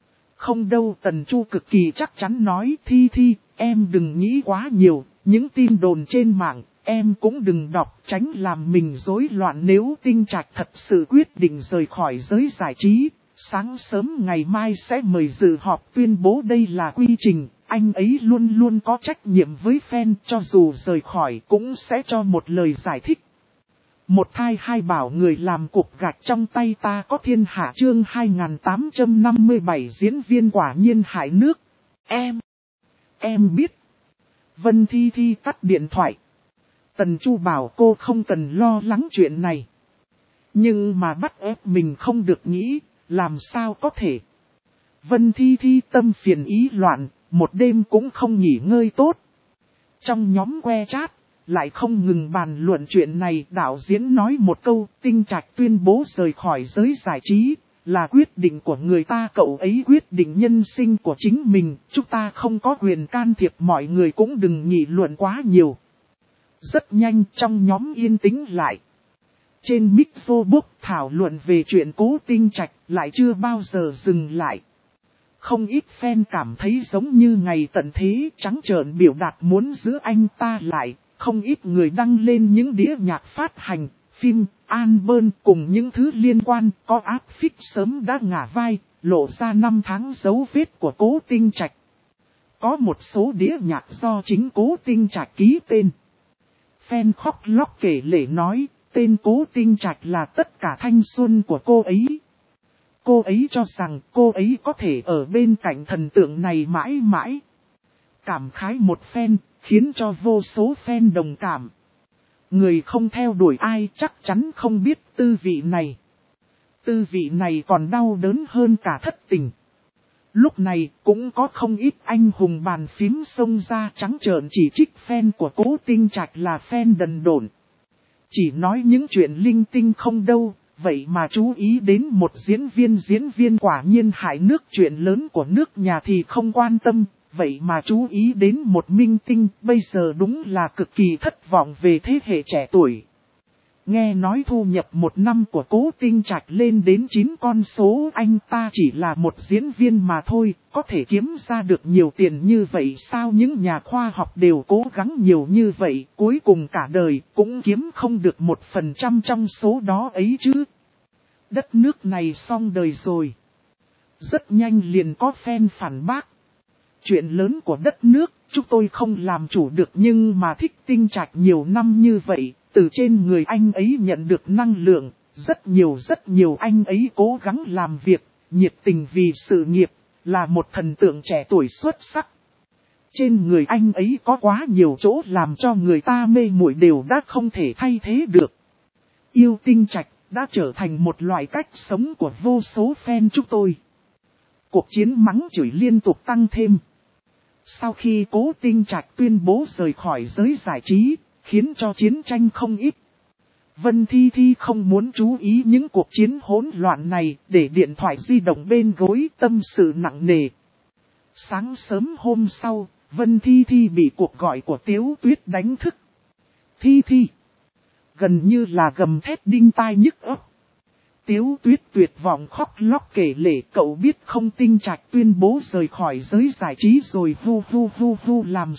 Không đâu, Tần Chu cực kỳ chắc chắn nói, Thi Thi, em đừng nghĩ quá nhiều, những tin đồn trên mạng, em cũng đừng đọc, tránh làm mình rối loạn. Nếu Tinh Trạch thật sự quyết định rời khỏi giới giải trí, sáng sớm ngày mai sẽ mời dự họp tuyên bố đây là quy trình, anh ấy luôn luôn có trách nhiệm với fan, cho dù rời khỏi cũng sẽ cho một lời giải thích. Một thai hai bảo người làm cục gạch trong tay ta có thiên hạ chương 2857 diễn viên quả nhiên hại nước. Em biết. Vân Thi Thi tắt điện thoại. Tần Chu bảo cô không cần lo lắng chuyện này. Nhưng mà bắt ép mình không được nghĩ, làm sao có thể. Vân Thi Thi tâm phiền ý loạn, một đêm cũng không nghỉ ngơi tốt. Trong nhóm que chat, lại không ngừng bàn luận chuyện này. Đạo diễn nói một câu, Tinh Trạch tuyên bố rời khỏi giới giải trí, là quyết định của người ta, cậu ấy quyết định nhân sinh của chính mình, chúng ta không có quyền can thiệp, mọi người cũng đừng nghị luận quá nhiều. Rất nhanh trong nhóm yên tĩnh lại. Trên mic Facebook thảo luận về chuyện Cố Tinh Trạch lại chưa bao giờ dừng lại. Không ít fan cảm thấy giống như ngày tận thế, trắng trợn biểu đạt muốn giữ anh ta lại. Không ít người đăng lên những đĩa nhạc phát hành, phim, album cùng những thứ liên quan. Có áp phích sớm đã ngả vai, lộ ra 5 tháng dấu vết của Cố Tinh Trạch. Có một số đĩa nhạc do chính Cố Tinh Trạch ký tên. Fan khóc lóc kể lể nói, tên Cố Tinh Trạch là tất cả thanh xuân của cô ấy. Cô ấy cho rằng cô ấy có thể ở bên cạnh thần tượng này mãi mãi. Cảm khái một fan, khiến cho vô số fan đồng cảm. Người không theo đuổi ai chắc chắn không biết tư vị này. Tư vị này còn đau đớn hơn cả thất tình. Lúc này cũng có không ít anh hùng bàn phím xông ra trắng trợn chỉ trích fan của Cố Tinh Trạch là fan đần độn. Chỉ nói những chuyện linh tinh không đâu, vậy mà chú ý đến một diễn viên quả nhiên hại nước, chuyện lớn của nước nhà thì không quan tâm, vậy mà chú ý đến một minh tinh, bây giờ đúng là cực kỳ thất vọng về thế hệ trẻ tuổi. Nghe nói thu nhập một năm của Cố Tinh Trạch lên đến 9 con số, anh ta chỉ là một diễn viên mà thôi, có thể kiếm ra được nhiều tiền như vậy sao? Những nhà khoa học đều cố gắng nhiều như vậy, cuối cùng cả đời cũng kiếm không được 1% trong số đó ấy chứ. Đất nước này xong đời rồi. Rất nhanh liền có fan phản bác. Chuyện lớn của đất nước, chúng tôi không làm chủ được, nhưng mà thích Tinh Trạch nhiều năm như vậy. Từ trên người anh ấy nhận được năng lượng, rất nhiều anh ấy cố gắng làm việc, nhiệt tình vì sự nghiệp, là một thần tượng trẻ tuổi xuất sắc. Trên người anh ấy có quá nhiều chỗ làm cho người ta mê muội, đều đã không thể thay thế được. Yêu Tinh Trạch đã trở thành một loại cách sống của vô số fan chúng tôi. Cuộc chiến mắng chửi liên tục tăng thêm. Sau khi Cố Tinh Trạch tuyên bố rời khỏi giới giải trí, khiến cho chiến tranh không ít. Vân Thi Thi không muốn chú ý những cuộc chiến hỗn loạn này, để điện thoại di động bên gối, tâm sự nặng nề. Sáng sớm hôm sau, Vân Thi Thi bị cuộc gọi của Tiếu Tuyết đánh thức. Thi Thi, gần như là gầm thét đinh tai nhức óc. Tiếu Tuyết tuyệt vọng khóc lóc kể lể, cậu biết không, Tinh Trạch tuyên bố rời khỏi giới giải trí rồi, làm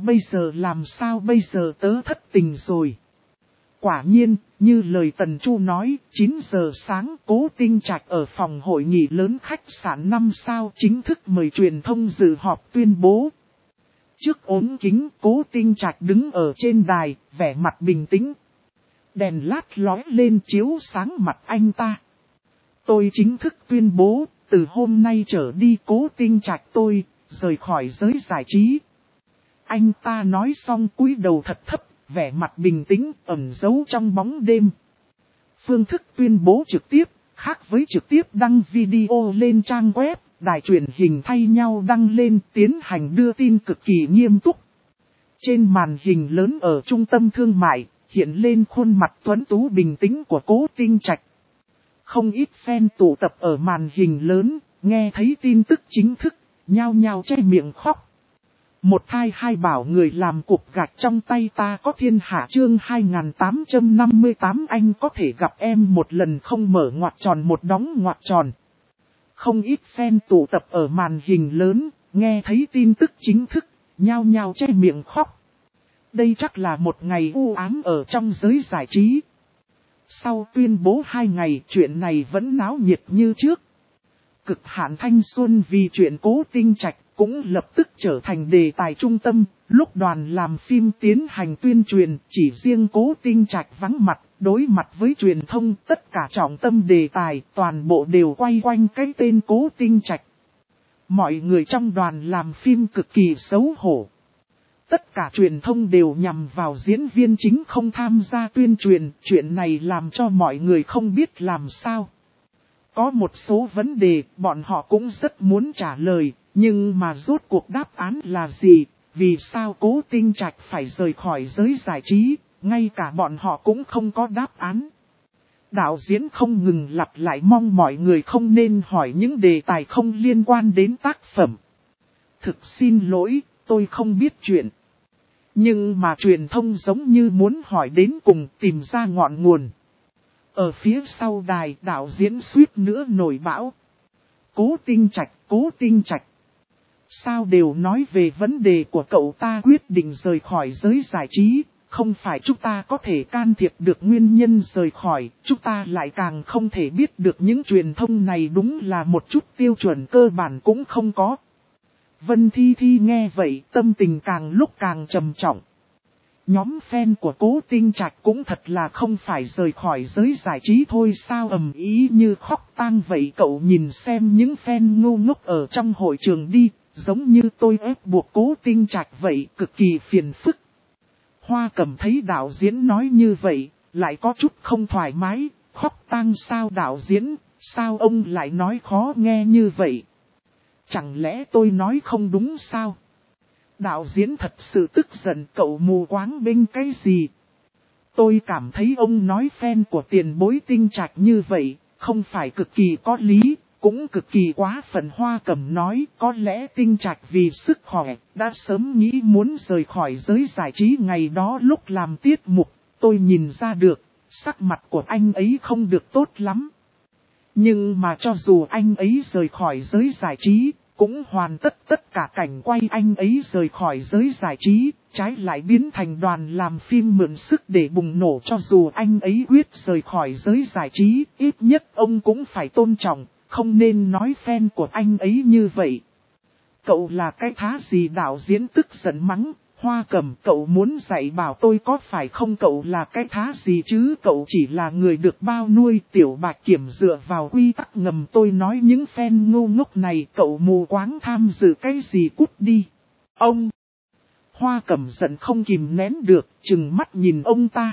sao bây giờ tớ thất tình rồi. Quả nhiên, như lời Tần Chu nói, 9 giờ sáng Cố Tinh Trạch ở phòng hội nghị lớn khách sạn 5 sao chính thức mời truyền thông dự họp tuyên bố. Trước ốm kính, Cố Tinh Trạch đứng ở trên đài, vẻ mặt bình tĩnh. Đèn lát lóe lên chiếu sáng mặt anh ta. Tôi chính thức tuyên bố, từ hôm nay trở đi Cố Tinh Trạch tôi, rời khỏi giới giải trí. Anh ta nói xong cúi đầu thật thấp, vẻ mặt bình tĩnh, ẩn giấu trong bóng đêm. Phương thức tuyên bố trực tiếp, khác với trực tiếp đăng video lên trang web, đài truyền hình thay nhau đăng lên, tiến hành đưa tin cực kỳ nghiêm túc. Trên màn hình lớn ở trung tâm thương mại, hiện lên khuôn mặt tuấn tú bình tĩnh của Cố Tinh Trạch. Không ít fan tụ tập ở màn hình lớn, nghe thấy tin tức chính thức, nhao nhao che miệng khóc. Một thai hai bảo người làm cục gạch trong tay ta có thiên hạ, chương 2858 anh có thể gặp em một lần không, mở ngoặc tròn một đóng ngoặc tròn. Không ít fan tụ tập ở màn hình lớn, nghe thấy tin tức chính thức, nhao nhao che miệng khóc. Đây chắc là một ngày u ám ở trong giới giải trí. Sau tuyên bố 2 ngày, chuyện này vẫn náo nhiệt như trước. Cực hạn thanh xuân vì chuyện Cố Tinh Trạch cũng lập tức trở thành đề tài trung tâm. Lúc đoàn làm phim tiến hành tuyên truyền, chỉ riêng Cố Tinh Trạch vắng mặt, đối mặt với truyền thông, tất cả trọng tâm đề tài, toàn bộ đều quay quanh cái tên Cố Tinh Trạch. Mọi người trong đoàn làm phim cực kỳ xấu hổ. Tất cả truyền thông đều nhằm vào diễn viên chính không tham gia tuyên truyền, chuyện này làm cho mọi người không biết làm sao. Có một số vấn đề bọn họ cũng rất muốn trả lời, nhưng mà rốt cuộc đáp án là gì, Vì sao Cố Tinh Trạch phải rời khỏi giới giải trí, ngay cả bọn họ cũng không có đáp án. Đạo diễn không ngừng lặp lại mong mọi người không nên hỏi những đề tài không liên quan đến tác phẩm. Thực xin lỗi, tôi không biết chuyện. Nhưng mà truyền thông giống như muốn hỏi đến cùng tìm ra ngọn nguồn. Ở phía sau đài đạo diễn suýt nữa nổi bão. Cố Tinh Trạch. Sao đều nói về vấn đề của cậu ta quyết định rời khỏi giới giải trí, không phải chúng ta có thể can thiệp được nguyên nhân rời khỏi, chúng ta lại càng không thể biết được những truyền thông này đúng là một chút tiêu chuẩn cơ bản cũng không có. Vân Thi Thi nghe vậy tâm tình càng lúc càng trầm trọng. Nhóm fan của Cố Tinh Trạch cũng thật là không phải rời khỏi giới giải trí thôi sao ầm ý như khóc tang vậy. Cậu nhìn xem những fan ngu ngốc ở trong hội trường đi, giống như tôi ép buộc Cố Tinh Trạch vậy, cực kỳ phiền phức. Hoa Cẩm thấy đạo diễn nói như vậy, lại có chút không thoải mái, khóc tang sao đạo diễn, sao ông lại nói khó nghe như vậy? Chẳng lẽ tôi nói không đúng sao? Đạo diễn thật sự tức giận, cậu mù quáng bên cái gì? Tôi cảm thấy ông nói fan của tiền bối Tinh Trạch như vậy, không phải cực kỳ có lý, cũng cực kỳ quá phận. Hoa Cẩm nói có lẽ Tinh Trạch vì sức khỏe, đã sớm nghĩ muốn rời khỏi giới giải trí ngày đó lúc làm tiết mục, tôi nhìn ra được, sắc mặt của anh ấy không được tốt lắm. Nhưng mà cho dù anh ấy rời khỏi giới giải trí, cũng hoàn tất cả cảnh quay anh ấy rời khỏi giới giải trí, trái lại biến thành đoàn làm phim mượn sức để bùng nổ. Cho dù anh ấy quyết rời khỏi giới giải trí, ít nhất ông cũng phải tôn trọng, không nên nói fan của anh ấy như vậy. Cậu là cái thá gì? Đạo diễn tức giận mắng. Hoa Cẩm, cậu muốn dạy bảo tôi có phải không? Cậu là cái thá gì chứ? Cậu chỉ là người được bao nuôi. Tiểu Bạch Kiểm dựa vào quy tắc ngầm. Tôi nói những fan ngu ngốc này, cậu mù quáng tham dự cái gì? Cút đi. Ông! Hoa Cẩm giận không kìm nén được, trừng mắt nhìn ông ta.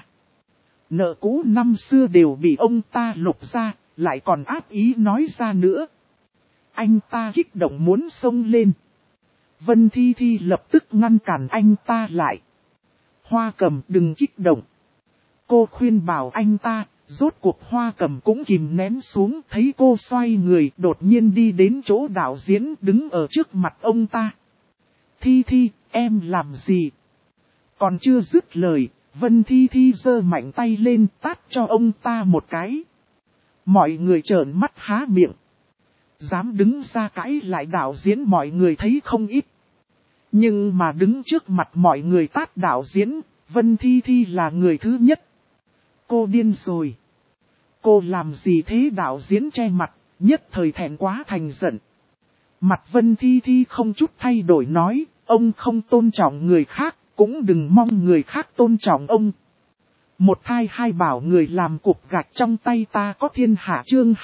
Nợ cũ năm xưa đều bị ông ta lục ra, lại còn áp ý nói ra nữa. Anh ta kích động muốn xông lên. Vân Thi Thi lập tức ngăn cản anh ta lại. Hoa Cẩm, đừng kích động. Cô khuyên bảo anh ta, rốt cuộc Hoa Cẩm cũng kìm nén xuống. Thấy cô xoay người đột nhiên đi đến chỗ đạo diễn đứng ở trước mặt ông ta. Thi Thi, em làm gì? Còn chưa dứt lời, Vân Thi Thi giơ mạnh tay lên tát cho ông ta một cái. Mọi người trợn mắt há miệng. Dám đứng ra cãi lại đạo diễn mọi người thấy không ít. Nhưng mà đứng trước mặt mọi người tát đạo diễn, Vân Thi Thi là người thứ nhất. Cô điên rồi. Cô làm gì thế? Đạo diễn che mặt, nhất thời thẹn quá thành giận. Mặt Vân Thi Thi không chút thay đổi nói, ông không tôn trọng người khác, cũng đừng mong người khác tôn trọng ông. Một thai hai bảo người làm cục gạch trong tay ta có thiên hạ. Chương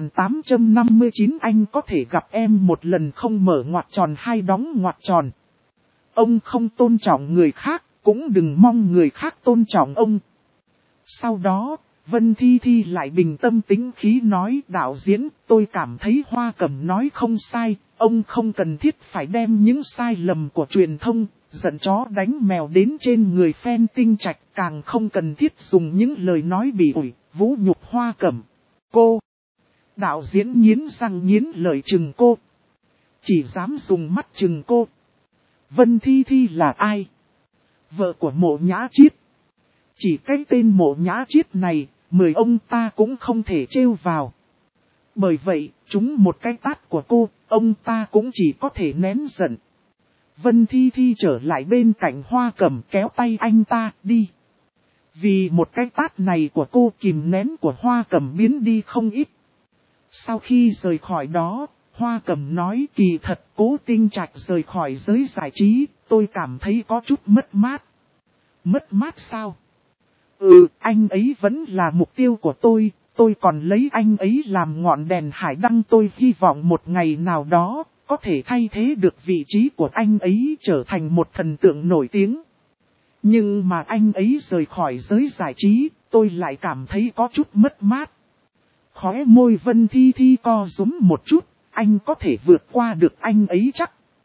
2859 anh có thể gặp em một lần không mở ngoặc tròn hai đóng ngoặc tròn. Ông không tôn trọng người khác, cũng đừng mong người khác tôn trọng ông. Sau đó, Vân Thi Thi lại bình tâm tĩnh khí nói, đạo diễn, tôi cảm thấy Hoa Cẩm nói không sai, ông không cần thiết phải đem những sai lầm của truyền thông, giận chó đánh mèo đến trên người fan Tinh Trạch, càng không cần thiết dùng những lời nói bỉ ổi, vũ nhục Hoa Cẩm. Cô! Đạo diễn nghiến răng nghiến lợi chừng cô. Chỉ dám dùng mắt chừng cô. Vân Thi Thi là ai? Vợ của Mộ Nhã Chiết. Chỉ cái tên Mộ Nhã Chiết này, 10 ông ta cũng không thể trêu vào. Bởi vậy, chúng một cái tát của cô, ông ta cũng chỉ có thể nén giận. Vân Thi Thi trở lại bên cạnh Hoa Cẩm kéo tay anh ta đi. Vì một cái tát này của cô, kìm nén của Hoa Cẩm biến đi không ít. Sau khi rời khỏi đó, Hoa Cẩm nói kỳ thật Cố Tinh Trạch rời khỏi giới giải trí, tôi cảm thấy có chút mất mát. Mất mát sao? Anh ấy vẫn là mục tiêu của tôi còn lấy anh ấy làm ngọn đèn hải đăng. Tôi hy vọng một ngày nào đó, có thể thay thế được vị trí của anh ấy trở thành một thần tượng nổi tiếng. Nhưng mà anh ấy rời khỏi giới giải trí, tôi lại cảm thấy có chút mất mát. Khóe môi Vân Thi Thi co rúm một chút, anh có thể vượt qua được anh ấy chắc.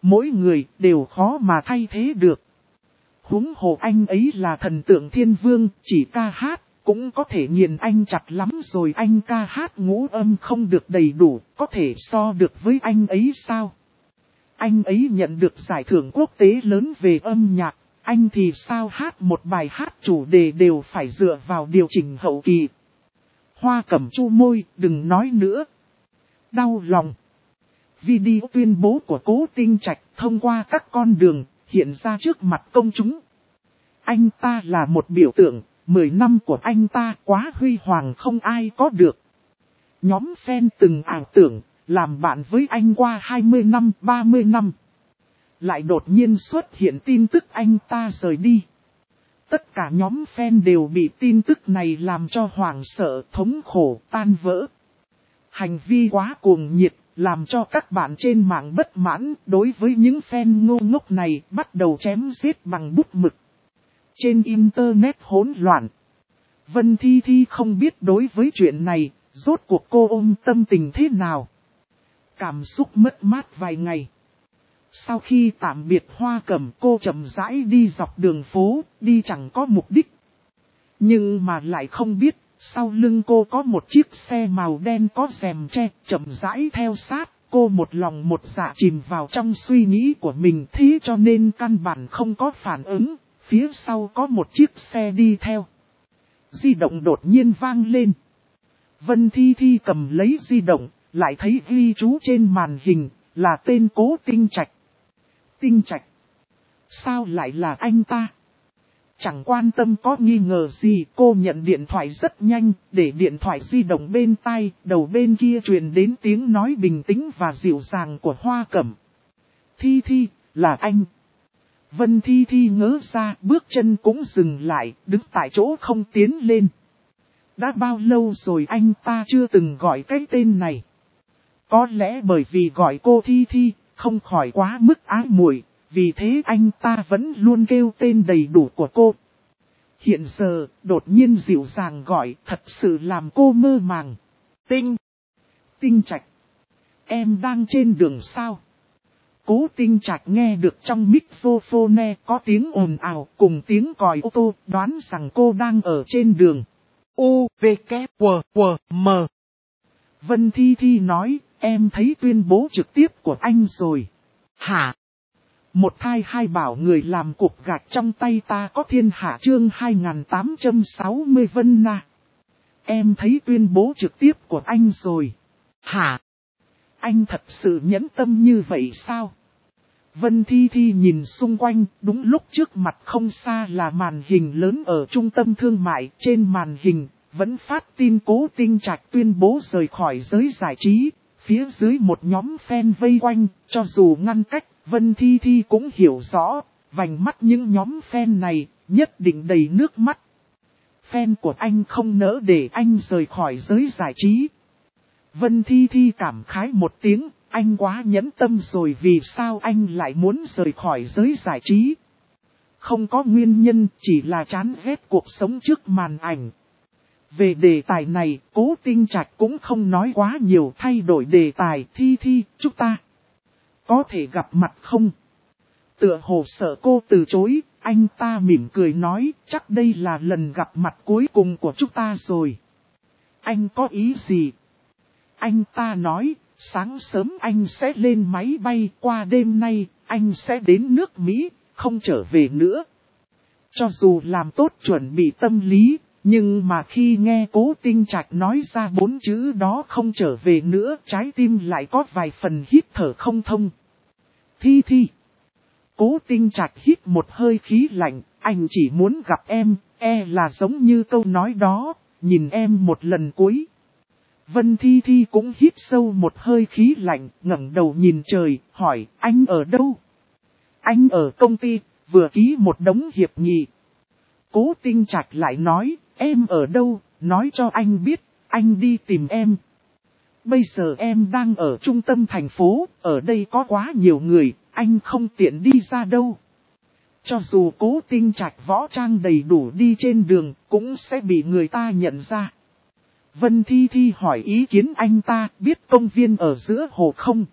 mỗi người đều khó mà thay thế được. Huống hồ anh ấy là thần tượng thiên vương, chỉ ca hát, cũng có thể nghiền anh chặt lắm rồi. Anh ca hát ngũ âm không được đầy đủ, có thể so được với anh ấy sao? Anh ấy nhận được giải thưởng quốc tế lớn về âm nhạc, anh thì sao hát một bài hát chủ đề đều phải dựa vào điều chỉnh hậu kỳ. Hoa Cẩm chu môi, đừng nói nữa. Đau lòng. Video tuyên bố của Cố Tinh Trạch thông qua các con đường, hiện ra trước mặt công chúng. Anh ta là một biểu tượng, 10 năm của anh ta quá huy hoàng không ai có được. Nhóm fan từng ảo tưởng, làm bạn với anh qua 20 năm, 30 năm. Lại đột nhiên xuất hiện tin tức anh ta rời đi. Tất cả nhóm fan đều bị tin tức này làm cho hoảng sợ, thống khổ, tan vỡ. Hành vi quá cuồng nhiệt, làm cho các bạn trên mạng bất mãn, đối với những fan ngô ngốc này bắt đầu chém giết bằng bút mực. Trên internet hỗn loạn. Vân Thi Thi không biết đối với chuyện này, rốt cuộc cô ôm tâm tình thế nào. Cảm xúc mất mát vài ngày. Sau khi tạm biệt Hoa Cẩm, cô chậm rãi đi dọc đường phố, đi chẳng có mục đích. Nhưng mà lại không biết, sau lưng cô có một chiếc xe màu đen có rèm che, chậm rãi theo sát. Cô một lòng một dạ chìm vào trong suy nghĩ của mình, thế cho nên căn bản không có phản ứng. Phía sau có một chiếc xe đi theo. Di động đột nhiên vang lên. Vân Thi Thi cầm lấy di động, lại thấy ghi chú trên màn hình, là tên Cố Tinh Trạch. Tinh Trạch? Sao lại là anh ta? Chẳng quan tâm có nghi ngờ gì, cô nhận điện thoại rất nhanh, để điện thoại di động bên tai, đầu bên kia truyền đến tiếng nói bình tĩnh và dịu dàng của Hoa Cẩm. Thi Thi, là anh. Vân Thi Thi ngớ ra, bước chân cũng dừng lại, đứng tại chỗ không tiến lên. Đã bao lâu rồi anh ta chưa từng gọi cái tên này? Có lẽ bởi vì gọi cô Thi Thi, không khỏi quá mức ái muội, vì thế anh ta vẫn luôn kêu tên đầy đủ của cô. Hiện giờ, đột nhiên dịu dàng gọi, thật sự làm cô mơ màng. Tinh Trạch, em đang trên đường sao? Cố Tinh Trạch nghe được trong microphone có tiếng ồn ào cùng tiếng còi ô tô, đoán rằng cô đang ở trên đường. U, V, K, W, W, M. Vân Thi Thi nói, em thấy tuyên bố trực tiếp của anh rồi. Hả? Một thai hai bảo người làm cục gạch trong tay ta có thiên hạ chương 2860 Vân Na. Em thấy tuyên bố trực tiếp của anh rồi. Hả? Anh thật sự nhẫn tâm như vậy sao? Vân Thi Thi nhìn xung quanh, đúng lúc trước mặt không xa là màn hình lớn ở trung tâm thương mại. Trên màn hình, vẫn phát tin Cố Tinh Trạch tuyên bố rời khỏi giới giải trí. Phía dưới một nhóm fan vây quanh, cho dù ngăn cách, Vân Thi Thi cũng hiểu rõ, vành mắt những nhóm fan này, nhất định đầy nước mắt. Fan của anh không nỡ để anh rời khỏi giới giải trí. Vân Thi Thi cảm khái một tiếng, anh quá nhẫn tâm rồi, vì sao anh lại muốn rời khỏi giới giải trí? Không có nguyên nhân, chỉ là chán ghét cuộc sống trước màn ảnh. Về đề tài này, Cố Tinh Trạch cũng không nói quá nhiều, thay đổi đề tài. Thi Thi, chúng ta có thể gặp mặt không? Tựa hồ sợ cô từ chối, anh ta mỉm cười nói, chắc đây là lần gặp mặt cuối cùng của chúng ta rồi. Anh có ý gì? Anh ta nói, sáng sớm anh sẽ lên máy bay, qua đêm nay, anh sẽ đến nước Mỹ, không trở về nữa. Cho dù làm tốt chuẩn bị tâm lý, nhưng mà khi nghe Cố Tinh Trạch nói ra 4 chữ đó không trở về nữa, trái tim lại có vài phần hít thở không thông. Thi Thi. Cố Tinh Trạch hít một hơi khí lạnh, anh chỉ muốn gặp em, là giống như câu nói đó, nhìn em một lần cuối. Vân Thi Thi cũng hít sâu một hơi khí lạnh, ngẩng đầu nhìn trời, hỏi, anh ở đâu? Anh ở công ty, vừa ký một đống hiệp nghị. Cố Tinh Trạch lại nói, em ở đâu, nói cho anh biết, anh đi tìm em. Bây giờ em đang ở trung tâm thành phố, ở đây có quá nhiều người, anh không tiện đi ra đâu. Cho dù Cố Tinh Trạch võ trang đầy đủ đi trên đường, cũng sẽ bị người ta nhận ra. Vân Thi Thi hỏi ý kiến anh ta, biết công viên ở giữa hồ không?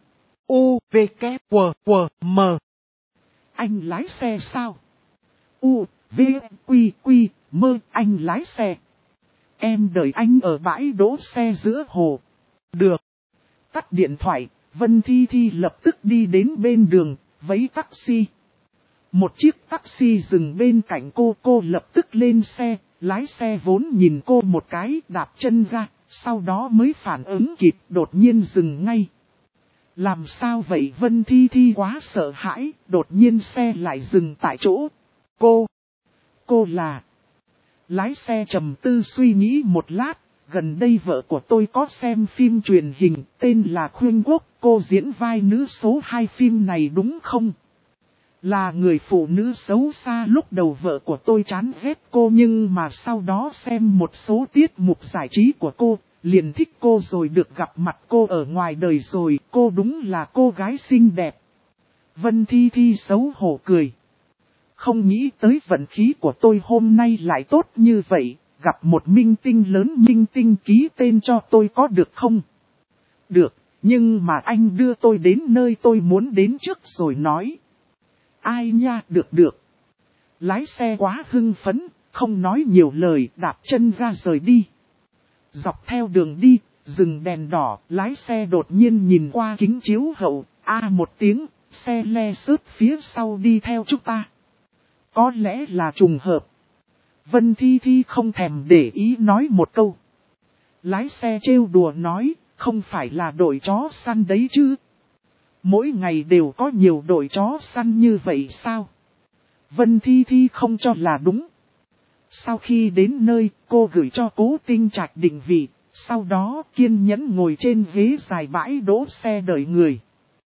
U, V, K, W, W, M. Anh lái xe sao? U, V, Quy, Quy, Mơ, anh lái xe. Em đợi anh ở bãi đỗ xe giữa hồ. Được. Tắt điện thoại, Vân Thi Thi lập tức đi đến bên đường, vẫy taxi. Một chiếc taxi dừng bên cạnh cô lập tức lên xe, lái xe vốn nhìn cô một cái đạp chân ra, sau đó mới phản ứng kịp đột nhiên dừng ngay. Làm sao vậy Vân Thi Thi quá sợ hãi, đột nhiên xe lại dừng tại chỗ. Cô là... Lái xe trầm tư suy nghĩ một lát, gần đây vợ của tôi có xem phim truyền hình tên là Khuyên Quốc, cô diễn vai nữ số 2 phim này đúng không? Là người phụ nữ xấu xa lúc đầu vợ của tôi chán ghét cô nhưng mà sau đó xem một số tiết mục giải trí của cô, liền thích cô rồi được gặp mặt cô ở ngoài đời rồi, cô đúng là cô gái xinh đẹp. Vân Thi Thi xấu hổ cười. Không nghĩ tới vận khí của tôi hôm nay lại tốt như vậy, gặp một minh tinh lớn minh tinh ký tên cho tôi có được không? Được, nhưng mà anh đưa tôi đến nơi tôi muốn đến trước rồi nói. Ai nha, được. Lái xe quá hưng phấn, không nói nhiều lời, đạp chân ra rời đi. Dọc theo đường đi, dừng đèn đỏ, lái xe đột nhiên nhìn qua kính chiếu hậu, một tiếng, xe le sớt phía sau đi theo chúng ta. Có lẽ là trùng hợp. Vân Thi Thi không thèm để ý nói một câu. Lái xe trêu đùa nói, không phải là đội chó săn đấy chứ. Mỗi ngày đều có nhiều đội chó săn như vậy sao? Vân Thi Thi không cho là đúng. Sau khi đến nơi, cô gửi cho Cố Tinh Trạch định vị, sau đó kiên nhẫn ngồi trên ghế dài bãi đỗ xe đợi người.